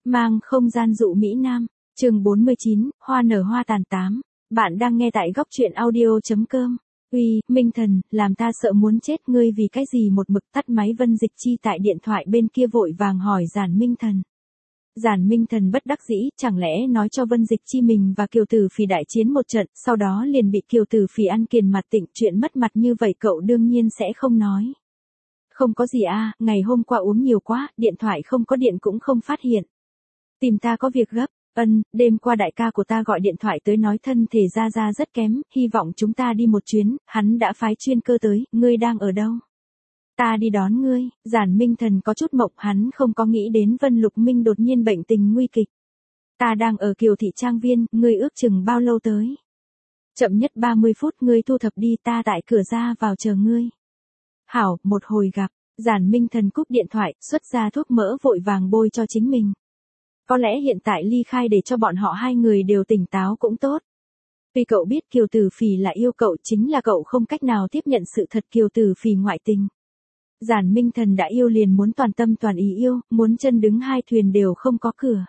Mang không gian dụ Mỹ Nam, chương 49, hoa nở hoa tàn 8. Bạn đang nghe tại góc truyện audio.com. Uy, Minh Thần, làm ta sợ muốn chết, ngươi vì cái gì một mực tắt máy. Vân Dịch Chi tại điện thoại bên kia vội vàng hỏi Giản Minh Thần. Giản Minh Thần bất đắc dĩ, chẳng lẽ nói cho Vân Dịch Chi mình và Kiều Tử Phỉ đại chiến một trận, sau đó liền bị Kiều Tử Phỉ ăn kiền mặt tịnh, chuyện mất mặt như vậy cậu đương nhiên sẽ không nói. Không có gì à, ngày hôm qua uống nhiều quá, điện thoại không có điện cũng không phát hiện. Tìm ta có việc gấp. Đêm qua đại ca của ta gọi điện thoại tới nói thân thể ra rất kém, hy vọng chúng ta đi một chuyến, hắn đã phái chuyên cơ tới, ngươi đang ở đâu? Ta đi đón ngươi. Giản Minh Thần có chút mộng, hắn không có nghĩ đến Vân Lục Minh đột nhiên bệnh tình nguy kịch. Ta đang ở Kiều Thị Trang Viên, ngươi ước chừng bao lâu tới? Chậm nhất 30 phút, ngươi thu thập đi, ta tại cửa ra vào chờ ngươi. Hảo, một hồi gặp. Giản Minh Thần cúp điện thoại, xuất ra thuốc mỡ vội vàng bôi cho chính mình. Có lẽ hiện tại ly khai để cho bọn họ hai người đều tỉnh táo cũng tốt. Vì cậu biết Kiều Tử Phỉ là yêu cậu, chính là cậu không cách nào tiếp nhận sự thật Kiều Tử Phỉ ngoại tình. Giản Minh Thần đã yêu liền muốn toàn tâm toàn ý yêu, muốn chân đứng hai thuyền đều không có cửa.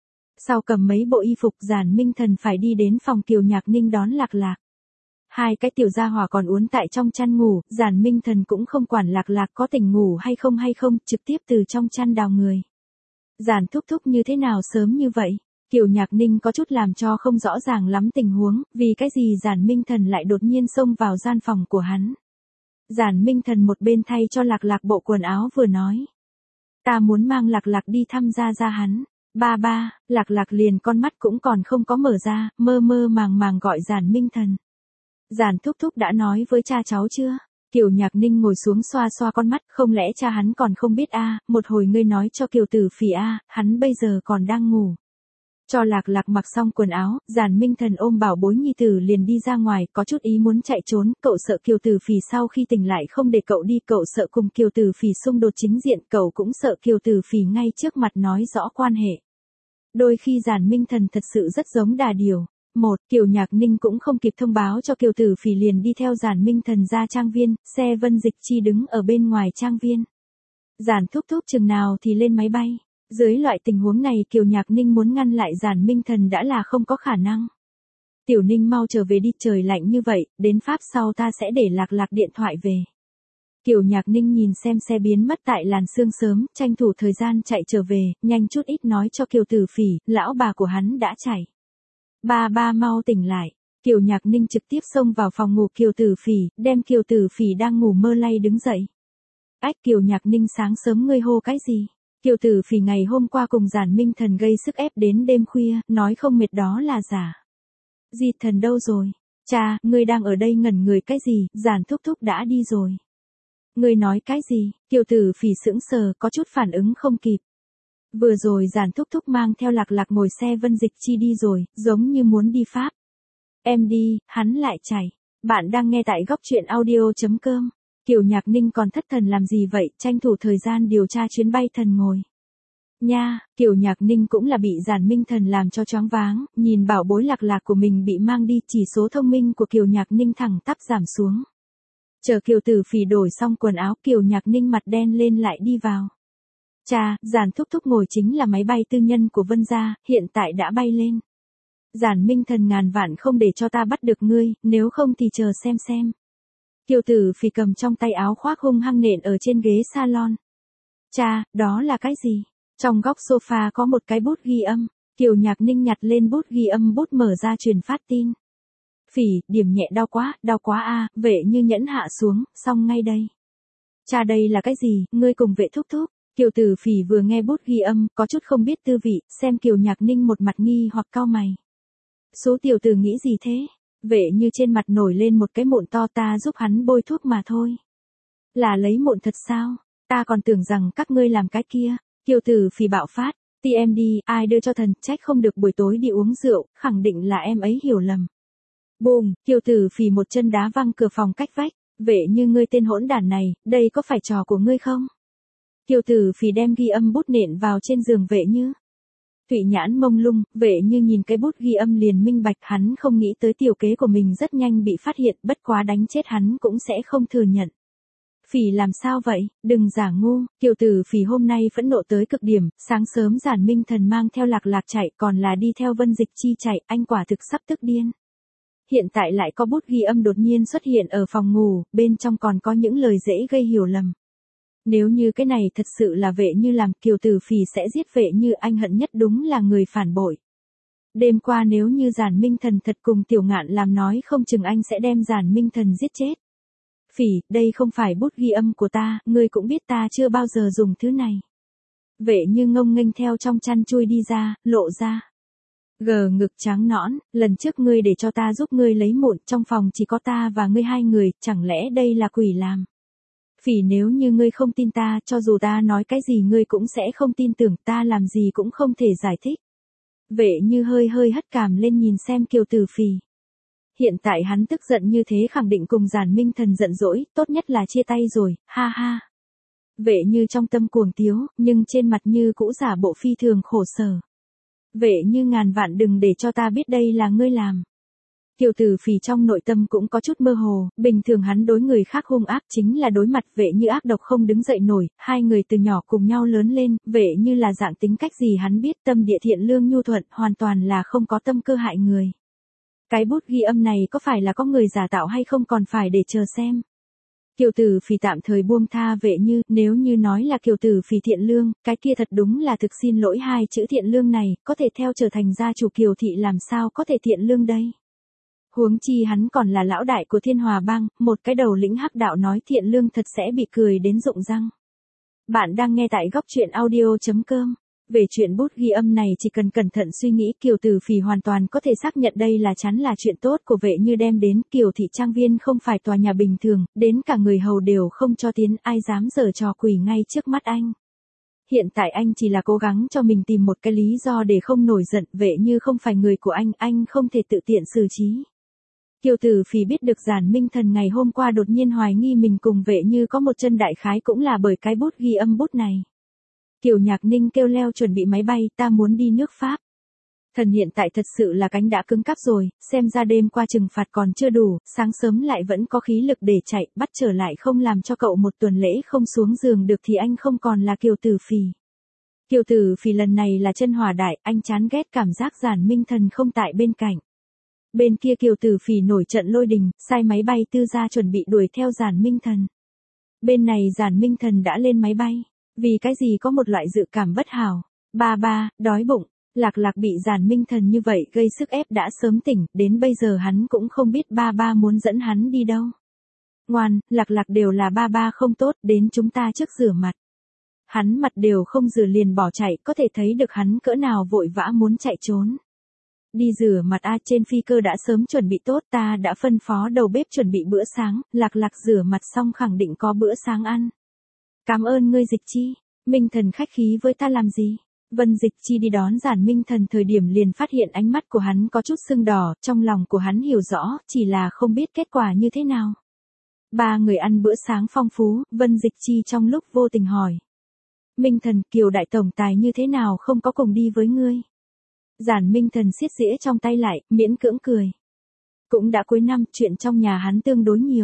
Sau cầm mấy bộ y phục, Giản Minh Thần phải đi đến phòng Kiều Nhạc Ninh đón Lạc Lạc. Hai cái tiểu gia hỏa còn uốn tại trong chăn ngủ, Giản Minh Thần cũng không quản Lạc Lạc có tỉnh ngủ hay không, trực tiếp từ trong chăn đào người. Giản thúc thúc như thế nào sớm như vậy? Kiều Nhạc Ninh có chút làm cho không rõ ràng lắm tình huống, vì cái gì Giản Minh Thần lại đột nhiên xông vào gian phòng của hắn. Giản Minh Thần một bên thay cho Lạc Lạc bộ quần áo vừa nói. Ta muốn mang Lạc Lạc đi thăm ra hắn. Ba, Lạc Lạc liền con mắt cũng còn không có mở ra, mơ màng gọi Giản Minh Thần. Giản thúc thúc đã nói với cha cháu chưa? Kiều Nhạc Ninh ngồi xuống xoa con mắt, không lẽ cha hắn còn không biết a? Một hồi ngươi nói cho Kiều Tử Phỉ a, hắn bây giờ còn đang ngủ. Cho Lạc Lạc mặc xong quần áo, Giản Minh Thần ôm bảo bối nhi tử liền đi ra ngoài, có chút ý muốn chạy trốn, cậu sợ Kiều Tử Phỉ sau khi tỉnh lại không để cậu đi, cậu sợ cùng Kiều Tử Phỉ xung đột chính diện, cậu cũng sợ Kiều Tử Phỉ ngay trước mặt nói rõ quan hệ. Đôi khi Giản Minh Thần thật sự rất giống đà điểu. Kiều Nhạc Ninh cũng không kịp thông báo cho Kiều Tử Phỉ liền đi theo Giản Minh Thần ra trang viên, xe Vân Dịch Chi đứng ở bên ngoài trang viên. Giản thúc thúc chừng nào thì lên máy bay. Dưới loại tình huống này Kiều Nhạc Ninh muốn ngăn lại Giản Minh Thần đã là không có khả năng. Tiểu Ninh mau trở về đi, trời lạnh như vậy, đến Pháp sau ta sẽ để Lạc Lạc điện thoại về. Kiều Nhạc Ninh nhìn xem xe biến mất tại làn sương sớm, tranh thủ thời gian chạy trở về, nhanh chút ít nói cho Kiều Tử Phỉ, lão bà của hắn đã chạy. Ba mau tỉnh lại. Kiều Nhạc Ninh trực tiếp xông vào phòng ngủ Kiều Tử Phỉ, đem Kiều Tử Phỉ đang ngủ mơ lay đứng dậy. Kiều Nhạc Ninh sáng sớm ngươi hô cái gì? Kiều Tử Phỉ ngày hôm qua cùng Giản Minh Thần gây sức ép đến đêm khuya, nói không mệt đó là giả. Di Thần đâu rồi? Cha, ngươi đang ở đây ngẩn người cái gì? Giản thúc thúc đã đi rồi. Ngươi nói cái gì? Kiều Tử Phỉ sững sờ, có chút phản ứng không kịp. Vừa rồi Giản thúc thúc mang theo Lạc Lạc ngồi xe Vân Dịch Chi đi rồi, giống như muốn đi Pháp. Em đi, hắn lại chạy. Bạn đang nghe tại góc truyện audio.com. Kiều Nhạc Ninh còn thất thần làm gì vậy, tranh thủ thời gian điều tra chuyến bay thần ngồi. Nha, Kiều Nhạc Ninh cũng là bị Giản Minh Thần làm cho choáng váng, nhìn bảo bối Lạc Lạc của mình bị mang đi, chỉ số thông minh của Kiều Nhạc Ninh thẳng tắp giảm xuống. Chờ Kiều Tử Phỉ đổi xong quần áo, Kiều Nhạc Ninh mặt đen lên lại đi vào. Cha, Giản thúc thúc ngồi chính là máy bay tư nhân của Vân gia, hiện tại đã bay lên. Giản Minh Thần ngàn vạn không để cho ta bắt được ngươi, nếu không thì chờ xem. Kiều Tử Phỉ cầm trong tay áo khoác hung hăng nện ở trên ghế salon. Cha, đó là cái gì? Trong góc sofa có một cái bút ghi âm. Kiều Nhạc Ninh nhặt lên bút ghi âm, bút mở ra truyền phát tin. Phỉ, điểm nhẹ, đau quá a, vệ như nhẫn hạ xuống, xong ngay đây. Cha đây là cái gì, ngươi cùng vệ thúc thúc. Kiều Tử Phỉ vừa nghe bút ghi âm, có chút không biết tư vị, xem Kiều Nhạc Ninh một mặt nghi hoặc cau mày. Số tiểu tử nghĩ gì thế? Vệ như trên mặt nổi lên một cái mụn to, ta giúp hắn bôi thuốc mà thôi. Là lấy mụn thật sao? Ta còn tưởng rằng các ngươi làm cái kia. Kiều Tử Phỉ bạo phát. TMD, ai đưa cho thần, trách không được buổi tối đi uống rượu, khẳng định là em ấy hiểu lầm. Bùm, Kiều Tử Phỉ một chân đá văng cửa phòng cách vách. Vệ như ngươi tên hỗn đản này, đây có phải trò của ngươi không? Kiều Tử Phỉ đem ghi âm bút nện vào trên giường Vệ như. Thụy nhãn mông lung, Vệ như nhìn cái bút ghi âm liền minh bạch, hắn không nghĩ tới tiểu kế của mình rất nhanh bị phát hiện, bất quá đánh chết hắn cũng sẽ không thừa nhận. Phỉ làm sao vậy, đừng giả ngu, Kiều Tử Phỉ hôm nay phẫn nộ tới cực điểm, sáng sớm Giản Minh Thần mang theo Lạc Lạc chạy còn là đi theo Vân Dịch Chi chạy, anh quả thực sắp tức điên. Hiện tại lại có bút ghi âm đột nhiên xuất hiện ở phòng ngủ, bên trong còn có những lời dễ gây hiểu lầm. Nếu như cái này thật sự là Vệ Như làm, Kiều Tử Phỉ sẽ giết Vệ Như, anh hận nhất đúng là người phản bội. Đêm qua nếu như Giản Minh Thần thật cùng Tiểu Ngạn làm nói không chừng anh sẽ đem Giản Minh Thần giết chết. Phỉ, đây không phải bút ghi âm của ta, ngươi cũng biết ta chưa bao giờ dùng thứ này. Vệ Như ngông nghênh theo trong chăn chui đi ra, lộ ra. Gờ ngực trắng nõn, lần trước ngươi để cho ta giúp ngươi lấy mụn, trong phòng chỉ có ta và ngươi hai người, chẳng lẽ đây là quỷ làm? Phỉ, nếu như ngươi không tin ta, cho dù ta nói cái gì ngươi cũng sẽ không tin tưởng, ta làm gì cũng không thể giải thích. Vệ Như hơi hơi hất cằm lên nhìn xem Kiều Tử Phỉ. Hiện tại hắn tức giận như thế khẳng định cùng Giản Minh Thần giận dỗi, tốt nhất là chia tay rồi, ha ha. Vệ Như trong tâm cuồng tiếu, nhưng trên mặt như cũ giả bộ phi thường khổ sở. Vệ Như ngàn vạn đừng để cho ta biết đây là ngươi làm. Kiều Tử Phỉ trong nội tâm cũng có chút mơ hồ, bình thường hắn đối người khác hung ác chính là đối mặt Vệ Như ác độc không đứng dậy nổi, hai người từ nhỏ cùng nhau lớn lên, Vệ Như là dạng tính cách gì hắn biết, tâm địa thiện lương nhu thuận, hoàn toàn là không có tâm cơ hại người. Cái bút ghi âm này có phải là có người giả tạo hay không còn phải để chờ xem. Kiều Tử Phỉ tạm thời buông tha Vệ Như, nếu như nói là Kiều Tử Phỉ thiện lương, cái kia thật đúng là thực xin lỗi, hai chữ thiện lương này, có thể theo trở thành gia chủ Kiều thị làm sao có thể thiện lương đây. Huống chi hắn còn là lão đại của Thiên Hòa Bang, một cái đầu lĩnh hắc đạo nói thiện lương thật sẽ bị cười đến rụng răng. Bạn đang nghe tại góc truyện audio.com. Về chuyện bút ghi âm này chỉ cần cẩn thận suy nghĩ, Kiều Tử Phỉ hoàn toàn có thể xác nhận đây là chắn là chuyện tốt của Vệ Như đem đến. Kiều thị trang viên không phải tòa nhà bình thường, đến cả người hầu đều không cho tiến, ai dám giở trò quỷ ngay trước mắt anh. Hiện tại anh chỉ là cố gắng cho mình tìm một cái lý do để không nổi giận, Vệ Như không phải người của anh không thể tự tiện xử trí. Kiều Tử Phỉ biết được Giản Minh Thần ngày hôm qua đột nhiên hoài nghi mình cùng Vệ Như có một chân, đại khái cũng là bởi cái bút ghi âm bút này. Kiều Nhạc Ninh kêu leo chuẩn bị máy bay, ta muốn đi nước Pháp. Thần hiện tại thật sự là cánh đã cứng cáp rồi, xem ra đêm qua trừng phạt còn chưa đủ, sáng sớm lại vẫn có khí lực để chạy, bắt trở lại không làm cho cậu một tuần lễ không xuống giường được thì anh không còn là Kiều Tử Phỉ. Kiều Tử Phỉ lần này là chân hỏa đại, anh chán ghét cảm giác Giản Minh Thần không tại bên cạnh. Bên kia Kiều Tử Phỉ nổi trận lôi đình, sai máy bay tư ra chuẩn bị đuổi theo Giản Minh Thần. Bên này Giản Minh Thần đã lên máy bay. Vì cái gì có một loại dự cảm bất hảo. Ba, đói bụng. Lạc Lạc bị Giản Minh Thần như vậy gây sức ép đã sớm tỉnh, đến bây giờ hắn cũng không biết ba muốn dẫn hắn đi đâu. Ngoan, Lạc Lạc đều là ba không tốt, đến chúng ta trước rửa mặt. Hắn mặt đều không rửa liền bỏ chạy, có thể thấy được hắn cỡ nào vội vã muốn chạy trốn. Đi rửa mặt a, trên phi cơ đã sớm chuẩn bị tốt, ta đã phân phó đầu bếp chuẩn bị bữa sáng, Lạc Lạc rửa mặt xong khẳng định có bữa sáng ăn. Cảm ơn ngươi Dịch Chi, Minh Thần khách khí với ta làm gì? Vân Dịch Chi đi đón Giản Minh Thần thời điểm liền phát hiện ánh mắt của hắn có chút sưng đỏ, trong lòng của hắn hiểu rõ, chỉ là không biết kết quả như thế nào. Ba người ăn bữa sáng phong phú, Vân Dịch Chi trong lúc vô tình hỏi. Minh Thần, Kiều đại tổng tài như thế nào không có cùng đi với ngươi? Giản Minh Thần siết dĩa trong tay lại, miễn cưỡng cười. Cũng đã cuối năm, chuyện trong nhà hắn tương đối nhiều.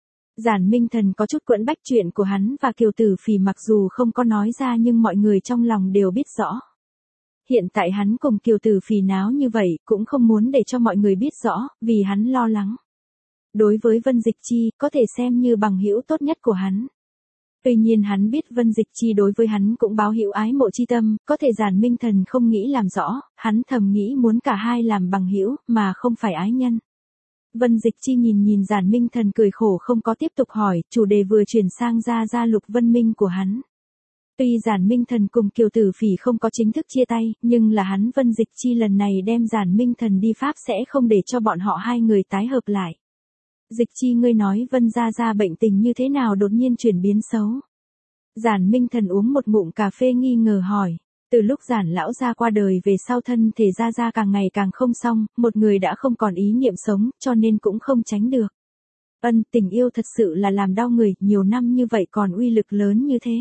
Giản Minh Thần có chút quẫn bách, chuyện của hắn và Kiều Tử Phỉ mặc dù không có nói ra nhưng mọi người trong lòng đều biết rõ. Hiện tại hắn cùng Kiều Tử Phỉ náo như vậy cũng không muốn để cho mọi người biết rõ, vì hắn lo lắng. Đối với Vân Dịch Chi, có thể xem như bằng hữu tốt nhất của hắn. Tuy nhiên hắn biết Vân Dịch Chi đối với hắn cũng báo hữu ái mộ chi tâm, có thể Giản Minh Thần không nghĩ làm rõ, hắn thầm nghĩ muốn cả hai làm bằng hữu mà không phải ái nhân. Vân Dịch Chi nhìn Giản Minh Thần cười khổ không có tiếp tục hỏi, chủ đề vừa chuyển sang gia Lục Vân Minh của hắn. Tuy Giản Minh Thần cùng Kiều Tử Phỉ không có chính thức chia tay, nhưng là hắn Vân Dịch Chi lần này đem Giản Minh Thần đi Pháp sẽ không để cho bọn họ hai người tái hợp lại. Dịch Chi, ngươi nói Vân gia bệnh tình như thế nào đột nhiên chuyển biến xấu? Giản Minh Thần uống một ngụm cà phê nghi ngờ hỏi. Từ lúc Giản lão gia qua đời về sau thân thể gia càng ngày càng không xong, một người đã không còn ý niệm sống, cho nên cũng không tránh được. Tình yêu thật sự là làm đau người, nhiều năm như vậy còn uy lực lớn như thế.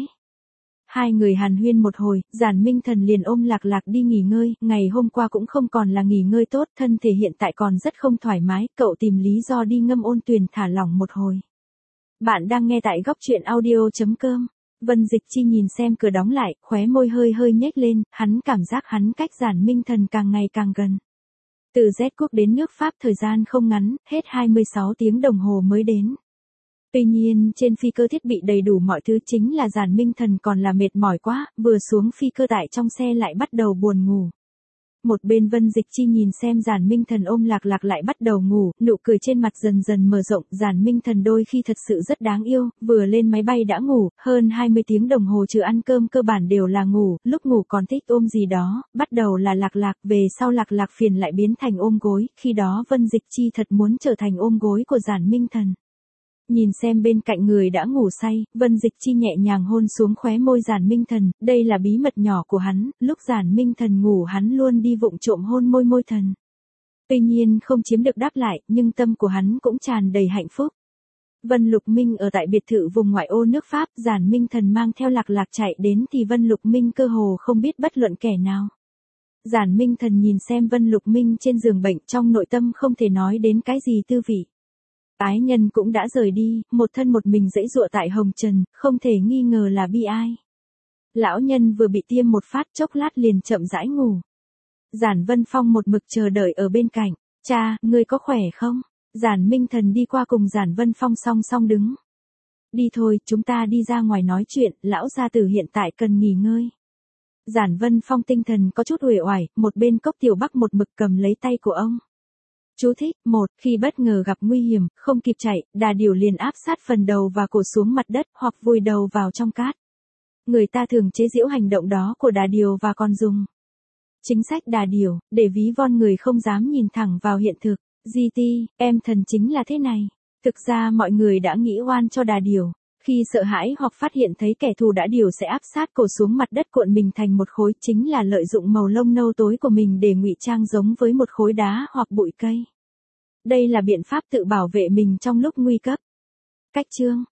Hai người hàn huyên một hồi, Giản Minh Thần liền ôm Lạc Lạc đi nghỉ ngơi, ngày hôm qua cũng không còn là nghỉ ngơi tốt, thân thể hiện tại còn rất không thoải mái, cậu tìm lý do đi ngâm ôn tuyền thả lỏng một hồi. Bạn đang nghe tại góc truyện audio.com. Vân Dịch Chi nhìn xem cửa đóng lại, khóe môi hơi hơi nhếch lên, hắn cảm giác hắn cách Giản Minh Thần càng ngày càng gần. Từ Z quốc đến nước Pháp thời gian không ngắn, hết 26 tiếng đồng hồ mới đến. Tuy nhiên, trên phi cơ thiết bị đầy đủ mọi thứ, chính là Giản Minh Thần còn là mệt mỏi quá, vừa xuống phi cơ tại trong xe lại bắt đầu buồn ngủ. Một bên Vân Dịch Chi nhìn xem Giản Minh Thần ôm Lạc Lạc lại bắt đầu ngủ, nụ cười trên mặt dần dần mở rộng, Giản Minh Thần đôi khi thật sự rất đáng yêu, vừa lên máy bay đã ngủ, hơn 20 tiếng đồng hồ trừ ăn cơm cơ bản đều là ngủ, lúc ngủ còn thích ôm gì đó, bắt đầu là Lạc Lạc, về sau Lạc Lạc phiền lại biến thành ôm gối, khi đó Vân Dịch Chi thật muốn trở thành ôm gối của Giản Minh Thần. Nhìn xem bên cạnh người đã ngủ say, Vân Dịch Chi nhẹ nhàng hôn xuống khóe môi Giản Minh Thần, đây là bí mật nhỏ của hắn, lúc Giản Minh Thần ngủ hắn luôn đi vụng trộm hôn môi môi thần. Tuy nhiên không chiếm được đáp lại, nhưng tâm của hắn cũng tràn đầy hạnh phúc. Vân Lục Minh ở tại biệt thự vùng ngoại ô nước Pháp, Giản Minh Thần mang theo Lạc Lạc chạy đến thì Vân Lục Minh cơ hồ không biết bất luận kẻ nào. Giản Minh Thần nhìn xem Vân Lục Minh trên giường bệnh, trong nội tâm không thể nói đến cái gì tư vị. Ái nhân cũng đã rời đi, một thân một mình giãy giụa tại hồng trần, không thể nghi ngờ là bi ai. Lão nhân vừa bị tiêm một phát, chốc lát liền chậm rãi ngủ. Giản Vân Phong một mực chờ đợi ở bên cạnh. Cha, ngươi có khỏe không? Giản Minh Thần đi qua cùng Giản Vân Phong song song đứng. Đi thôi, chúng ta đi ra ngoài nói chuyện, lão gia tử hiện tại cần nghỉ ngơi. Giản Vân Phong tinh thần có chút uể oải, một bên Cốc Tiểu Bắc một mực cầm lấy tay của ông. Chú thích, 1, khi bất ngờ gặp nguy hiểm, không kịp chạy, đà điểu liền áp sát phần đầu và cổ xuống mặt đất hoặc vùi đầu vào trong cát. Người ta thường chế giễu hành động đó của đà điểu và còn dùng chính sách đà điểu, để ví von người không dám nhìn thẳng vào hiện thực. GT, em thần chính là thế này. Thực ra mọi người đã nghĩ oan cho đà điểu. Khi sợ hãi hoặc phát hiện thấy kẻ thù đà điểu sẽ áp sát cổ xuống mặt đất cuộn mình thành một khối, chính là lợi dụng màu lông nâu tối của mình để ngụy trang giống với một khối đá hoặc bụi cây. Đây là biện pháp tự bảo vệ mình trong lúc nguy cấp. Cách chương